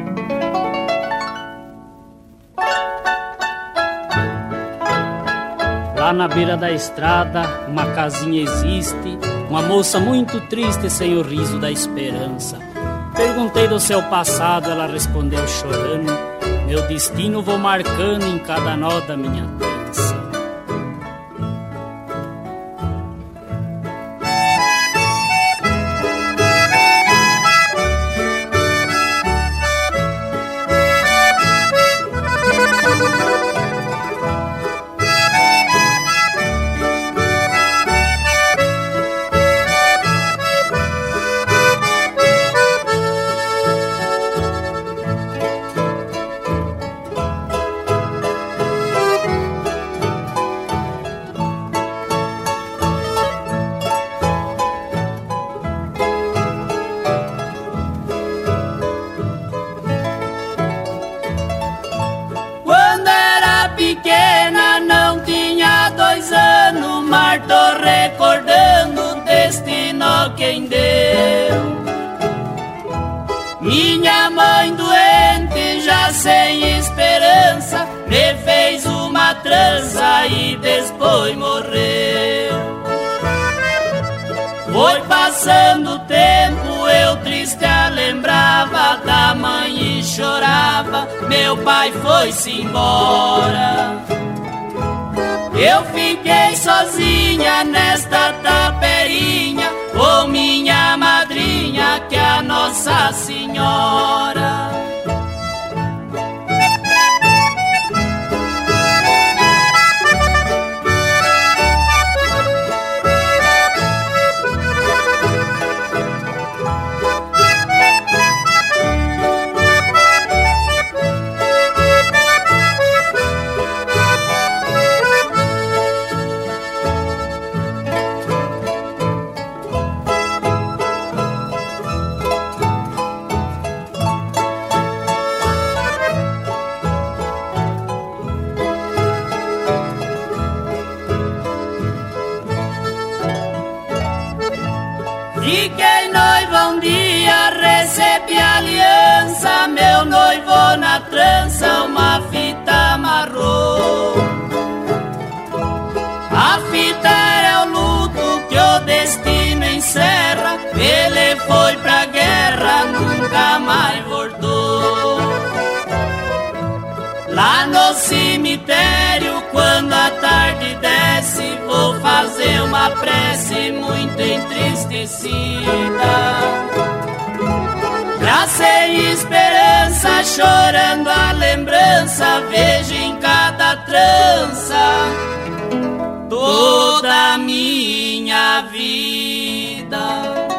Lá na beira da estrada, uma casinha existe, uma moça muito triste sem o riso da esperança. Perguntei do seu passado, ela respondeu chorando: meu destino vou marcando em cada nó da minha dança. Tô recordando o destino quem deu. Minha mãe doente, já sem esperança, me fez uma trança e depois morreu. Foi passando o tempo, eu triste a lembrava da mãe e chorava, meu pai foi-se embora. Eu fiquei sozinha nesta taperinha, com minha madrinha, que é a Nossa Senhora. Fiquei noiva um dia, recebi aliança, meu noivo na trança uma fita amarrou. A fita é o luto que o destino encerra, ele foi pra guerra, nunca mais voltou. Lá no cemitério, quando a tarde desce, vou fazer uma prece muito entristecida. Já sem esperança, chorando a lembrança, vejo em cada trança toda a minha vida.